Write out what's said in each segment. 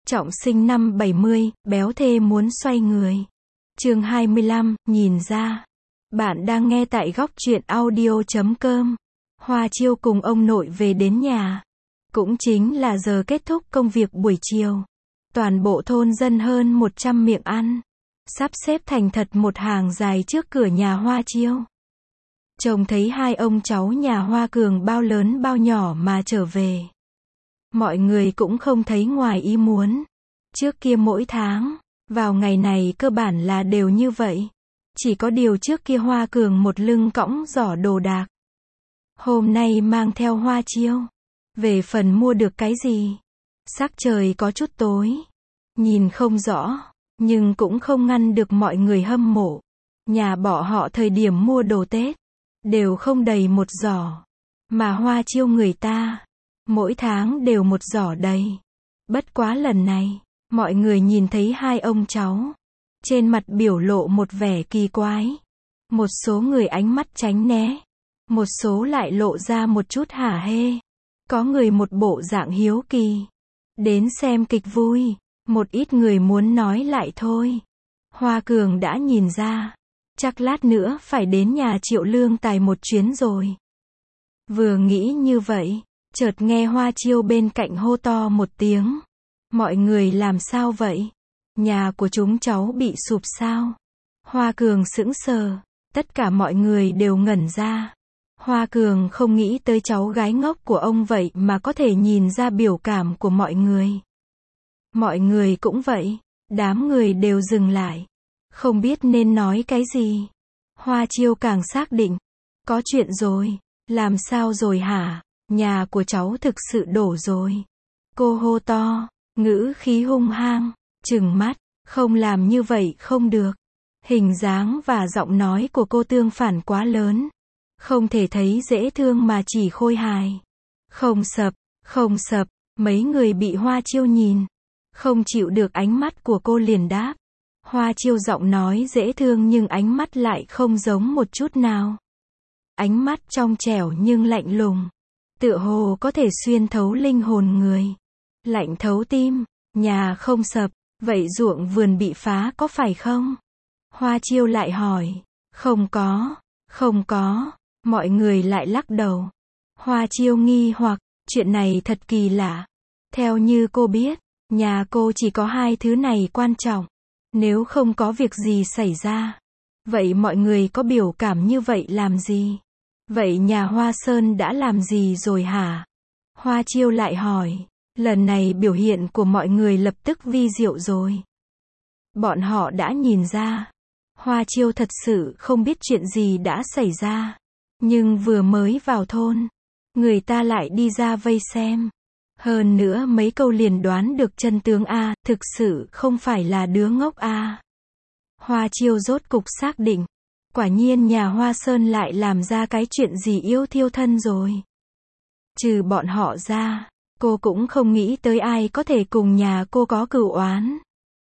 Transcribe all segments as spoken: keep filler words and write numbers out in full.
Trọng sinh năm bảy mươi, béo thê muốn xoay người. Chương hai mươi lăm, nhìn ra. Bạn đang nghe tại góc truyện audio chấm com. Hoa Chiêu cùng ông nội về đến nhà. Cũng chính là giờ kết thúc công việc buổi chiều. Toàn bộ thôn dân hơn một trăm miệng ăn. Sắp xếp thành thật một hàng dài trước cửa nhà Hoa Chiêu. Trông thấy hai ông cháu nhà Hoa Cường bao lớn bao nhỏ mà trở về. Mọi người cũng không thấy ngoài ý muốn. Trước kia mỗi tháng, vào ngày này cơ bản là đều như vậy. Chỉ có điều trước kia Hoa Cường một lưng cõng giỏ đồ đạc. Hôm nay mang theo Hoa Chiêu. Về phần mua được cái gì? Sắc trời có chút tối. Nhìn không rõ, nhưng cũng không ngăn được mọi người hâm mộ. Nhà bỏ họ thời điểm mua đồ Tết, đều không đầy một giỏ. Mà Hoa Chiêu người ta, mỗi tháng đều một giỏ đầy. Bất quá lần này, mọi người nhìn thấy hai ông cháu. Trên mặt biểu lộ một vẻ kỳ quái. Một số người ánh mắt tránh né. Một số lại lộ ra một chút hả hê. Có người một bộ dạng hiếu kỳ. Đến xem kịch vui. Một ít người muốn nói lại thôi. Hoa Cường đã nhìn ra. Chắc lát nữa phải đến nhà Triệu Lương Tài một chuyến rồi. Vừa nghĩ như vậy, chợt nghe Hoa Chiêu bên cạnh hô to một tiếng. Mọi người làm sao vậy? Nhà của chúng cháu bị sụp sao? Hoa Cường sững sờ. Tất cả mọi người đều ngẩn ra. Hoa Cường không nghĩ tới cháu gái ngốc của ông vậy mà có thể nhìn ra biểu cảm của mọi người. Mọi người cũng vậy. Đám người đều dừng lại. Không biết nên nói cái gì. Hoa Chiêu càng xác định. Có chuyện rồi. Làm sao rồi hả? Nhà của cháu thực sự đổ rồi. Cô hô to. Ngữ khí hung hăng. Trừng mắt. Không làm như vậy không được. Hình dáng và giọng nói của cô tương phản quá lớn. Không thể thấy dễ thương mà chỉ khôi hài. Không sập, không sập. Mấy người bị Hoa Chiêu nhìn. Không chịu được ánh mắt của cô liền đáp. Hoa Chiêu giọng nói dễ thương nhưng ánh mắt lại không giống một chút nào. Ánh mắt trong trẻo nhưng lạnh lùng. Tựa hồ có thể xuyên thấu linh hồn người. Lạnh thấu tim. Nhà không sập. Vậy ruộng vườn bị phá có phải không? Hoa Chiêu lại hỏi. Không có. Không có. Mọi người lại lắc đầu. Hoa Chiêu nghi hoặc. Chuyện này thật kỳ lạ. Theo như cô biết, nhà cô chỉ có hai thứ này quan trọng. Nếu không có việc gì xảy ra, vậy mọi người có biểu cảm như vậy làm gì? Vậy nhà Hoa Sơn đã làm gì rồi hả? Hoa Chiêu lại hỏi. Lần này biểu hiện của mọi người lập tức vi diệu rồi. Bọn họ đã nhìn ra. Hoa Chiêu thật sự không biết chuyện gì đã xảy ra. Nhưng vừa mới vào thôn, người ta lại đi ra vây xem. Hơn nữa mấy câu liền đoán được chân tướng a, thực sự không phải là đứa ngốc a. Hoa Chiêu rốt cục xác định. Quả nhiên nhà Hoa Sơn lại làm ra cái chuyện gì yêu thiêu thân rồi. Trừ bọn họ ra, cô cũng không nghĩ tới ai có thể cùng nhà cô có cửu oán.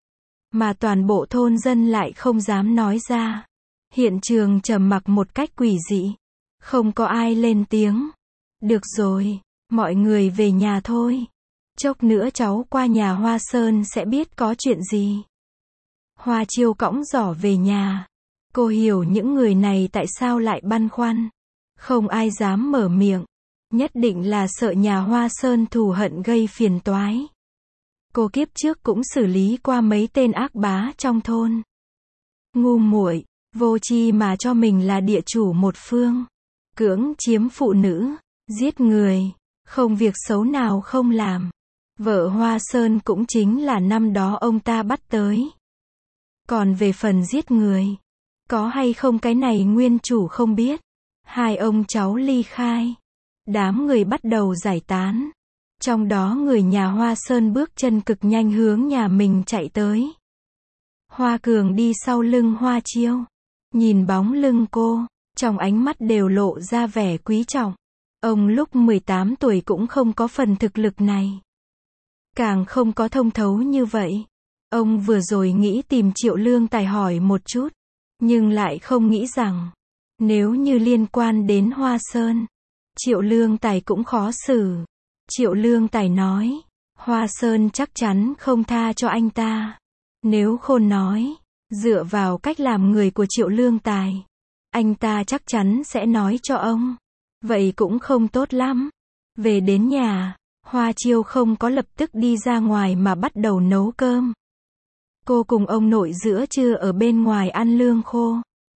Mà toàn bộ thôn dân lại không dám nói ra. Hiện trường trầm mặc một cách quỷ dị. Không có ai lên tiếng. Được rồi, mọi người về nhà thôi. Chốc nữa cháu qua nhà Hoa Sơn sẽ biết có chuyện gì. Hoa Chiêu cõng giỏ về nhà. Cô hiểu những người này tại sao lại băn khoăn. Không ai dám mở miệng. Nhất định là sợ nhà Hoa Sơn thù hận gây phiền toái. Cô kiếp trước cũng xử lý qua mấy tên ác bá trong thôn. Ngu muội, vô tri mà cho mình là địa chủ một phương. Cưỡng chiếm phụ nữ, giết người, không việc xấu nào không làm. Vợ Hoa Sơn cũng chính là năm đó ông ta bắt tới. Còn về phần giết người, có hay không cái này nguyên chủ không biết. Hai ông cháu ly khai. Đám người bắt đầu giải tán. Trong đó người nhà Hoa Sơn bước chân cực nhanh hướng nhà mình chạy tới. Hoa Cường đi sau lưng Hoa Chiêu. Nhìn bóng lưng cô, trong ánh mắt đều lộ ra vẻ quý trọng. Ông lúc mười tám tuổi cũng không có phần thực lực này. Càng không có thông thấu như vậy. Ông vừa rồi nghĩ tìm Triệu Lương Tài hỏi một chút. Nhưng lại không nghĩ rằng, nếu như liên quan đến Hoa Sơn, Triệu Lương Tài cũng khó xử. Triệu Lương Tài nói, Hoa Sơn chắc chắn không tha cho anh ta. Nếu Khôn nói, dựa vào cách làm người của Triệu Lương Tài, anh ta chắc chắn sẽ nói cho ông. Vậy cũng không tốt lắm. Về đến nhà, Hoa Chiêu không có lập tức đi ra ngoài mà bắt đầu nấu cơm. Cô cùng ông nội giữa trưa ở bên ngoài ăn lương khô.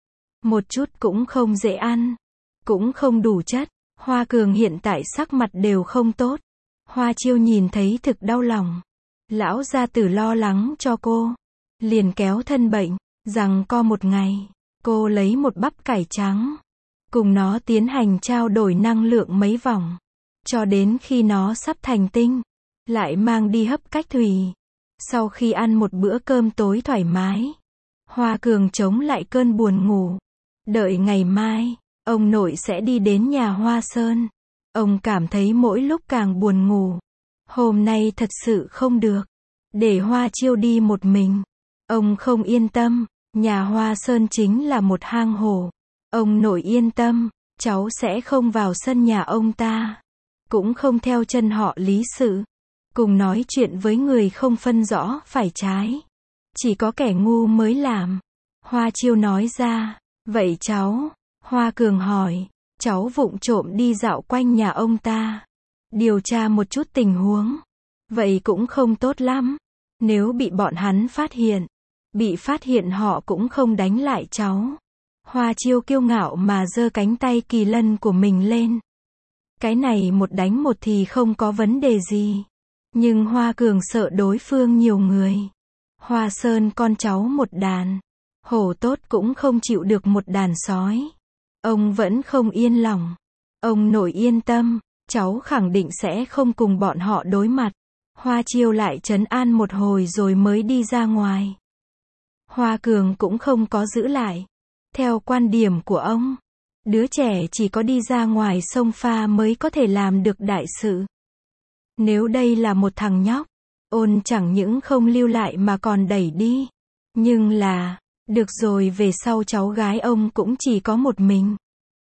Một chút cũng không dễ ăn, cũng không đủ chất. Hoa Cường hiện tại sắc mặt đều không tốt. Hoa Chiêu nhìn thấy thực đau lòng. Lão gia tử lo lắng cho cô, liền kéo thân bệnh, rằng co một ngày, cô lấy một bắp cải trắng, cùng nó tiến hành trao đổi năng lượng mấy vòng, cho đến khi nó sắp thành tinh, lại mang đi hấp cách thủy. Sau khi ăn một bữa cơm tối thoải mái, Hoa Cường chống lại cơn buồn ngủ. Đợi ngày mai, ông nội sẽ đi đến nhà Hoa Sơn. Ông cảm thấy mỗi lúc càng buồn ngủ. Hôm nay thật sự không được. Để Hoa Chiêu đi một mình. Ông không yên tâm. Nhà Hoa Sơn chính là một hang hổ. Ông nội yên tâm, cháu sẽ không vào sân nhà ông ta. Cũng không theo chân họ lý sự. Cùng nói chuyện với người không phân rõ phải trái. Chỉ có kẻ ngu mới làm. Hoa Chiêu nói ra. Vậy cháu? Hoa Cường hỏi. Cháu vụng trộm đi dạo quanh nhà ông ta. Điều tra một chút tình huống. Vậy cũng không tốt lắm. Nếu bị bọn hắn phát hiện. Bị phát hiện họ cũng không đánh lại cháu. Hoa Chiêu kiêu ngạo mà giơ cánh tay kỳ lân của mình lên. Cái này một đánh một thì không có vấn đề gì. Nhưng Hoa Cường sợ đối phương nhiều người. Hoa Sơn con cháu một đàn. Hổ tốt cũng không chịu được một đàn sói. Ông vẫn không yên lòng. Ông nội yên tâm, cháu khẳng định sẽ không cùng bọn họ đối mặt. Hoa Chiêu lại trấn an một hồi rồi mới đi ra ngoài. Hoa Cường cũng không có giữ lại. Theo quan điểm của ông, đứa trẻ chỉ có đi ra ngoài sông pha mới có thể làm được đại sự. Nếu đây là một thằng nhóc, ôn chẳng những không lưu lại mà còn đẩy đi. Nhưng là, được rồi, về sau cháu gái ông cũng chỉ có một mình.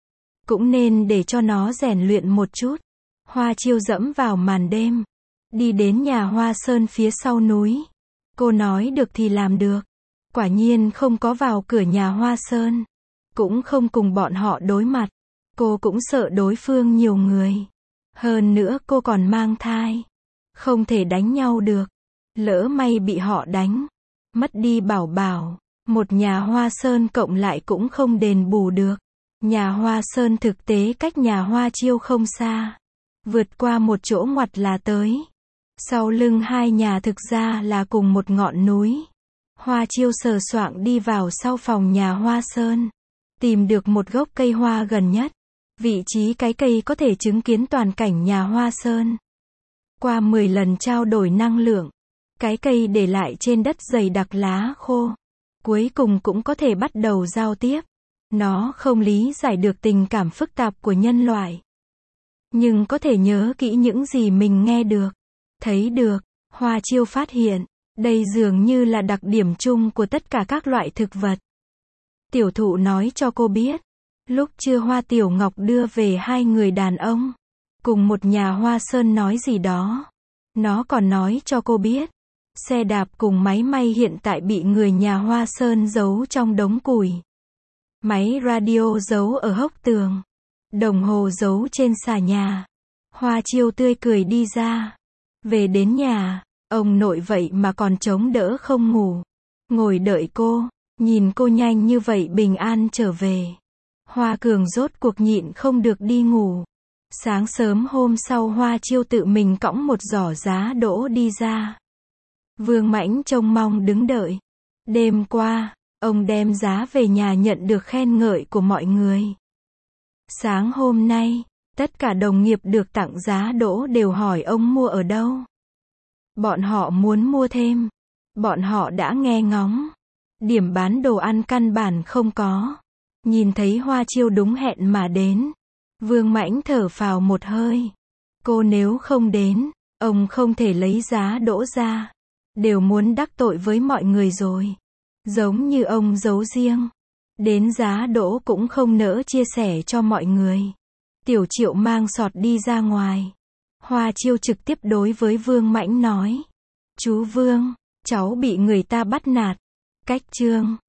Cũng nên để cho nó rèn luyện một chút. Hoa Chiêu dẫm vào màn đêm. Đi đến nhà Hoa Sơn phía sau núi. Cô nói được thì làm được. Quả nhiên không có vào cửa nhà Hoa Sơn. Cũng không cùng bọn họ đối mặt. Cô cũng sợ đối phương nhiều người. Hơn nữa cô còn mang thai. Không thể đánh nhau được. Lỡ may bị họ đánh. Mất đi bảo bảo. Một nhà Hoa Sơn cộng lại cũng không đền bù được. Nhà Hoa Sơn thực tế cách nhà Hoa Chiêu không xa. Vượt qua một chỗ ngoặt là tới. Sau lưng hai nhà thực ra là cùng một ngọn núi. Hoa Chiêu sờ soạng đi vào sau phòng nhà Hoa Sơn. Tìm được một gốc cây hoa gần nhất. Vị trí cái cây có thể chứng kiến toàn cảnh nhà Hoa Sơn. Qua mười lần trao đổi năng lượng, cái cây để lại trên đất dày đặc lá khô. Cuối cùng cũng có thể bắt đầu giao tiếp. Nó không lý giải được tình cảm phức tạp của nhân loại. Nhưng có thể nhớ kỹ những gì mình nghe được, thấy được. Hoa Chiêu phát hiện, đây dường như là đặc điểm chung của tất cả các loại thực vật. Tiểu thụ nói cho cô biết, lúc trưa Hoa Tiểu Ngọc đưa về hai người đàn ông, cùng một nhà Hoa Sơn nói gì đó. Nó còn nói cho cô biết, xe đạp cùng máy may hiện tại bị người nhà Hoa Sơn giấu trong đống củi. Máy radio giấu ở hốc tường. Đồng hồ giấu trên xà nhà. Hoa Chiêu tươi cười đi ra. Về đến nhà, ông nội vậy mà còn chống đỡ không ngủ. Ngồi đợi cô, nhìn cô nhanh như vậy bình an trở về. Hoa Cường rốt cuộc nhịn không được đi ngủ. Sáng sớm hôm sau Hoa Chiêu tự mình cõng một giỏ giá đỗ đi ra. Vương Mãnh trông mong đứng đợi. Đêm qua, ông đem giá về nhà nhận được khen ngợi của mọi người. Sáng hôm nay, tất cả đồng nghiệp được tặng giá đỗ đều hỏi ông mua ở đâu. Bọn họ muốn mua thêm. Bọn họ đã nghe ngóng. Điểm bán đồ ăn căn bản không có. Nhìn thấy Hoa Chiêu đúng hẹn mà đến. Vương Mãnh thở phào một hơi. Cô nếu không đến, ông không thể lấy giá đỗ ra. Đều muốn đắc tội với mọi người rồi. Giống như ông giấu riêng. Đến giá đỗ cũng không nỡ chia sẻ cho mọi người. Tiểu Triệu mang sọt đi ra ngoài. Hoa Chiêu trực tiếp đối với Vương Mãnh nói. Chú Vương, cháu bị người ta bắt nạt. Cách chương